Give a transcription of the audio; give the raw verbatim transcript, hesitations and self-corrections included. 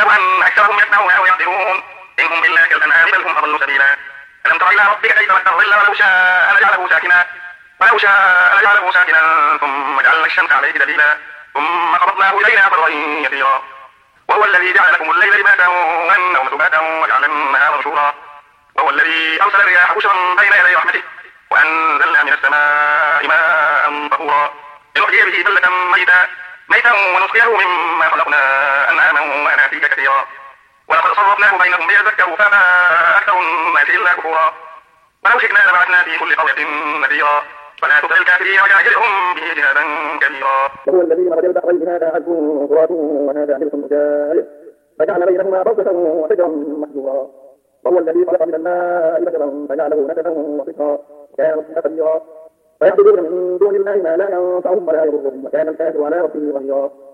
يحسب أن أكثرهم يسمعون أو يعقلون إن هم إلا كالأنعام بل هم أضل سبيلا ألم تر إلى ربك كيف مد الظل ولو شاء لجعله ساكنا ولو شاء لجعله ساكنا ثم جعلنا الشمس عليه دليلا ثم قبضناه إلينا قبضا يسيرا وهو الذي جعل لكم الليل لباسا والنوم سباتا وجعل النهار نشورا وهو الذي أرسل الرياح بشرا بين يدي رحمته وأنزلنا من السماء ماء طهورا لنحيي به بلدة ميتا ميتا ونسقيه مما خلقنا أنعاما وأناسيا كثيرا ولقد صرفناه بينهم ليذكروا فما أكثر الناس إلا كفورا ولو شئنا لبعثنا في كل قرية نذيرا فلا تطع الكافرين وجاهدهم به جهادا كبيرا. وهو الذي مرج البحرين هذا عذب فرات وهذا ملح أجاج فجعل بينهما برزخا وحجرا محجورا وهو الذي خلق من الماء بشرا فجعله نسبا وصفرا وكان ربك قديرا فيعبدون من دون الله ما لا ينفعهم ولا يضرهم وكان الكافر على ربه ظهيرا.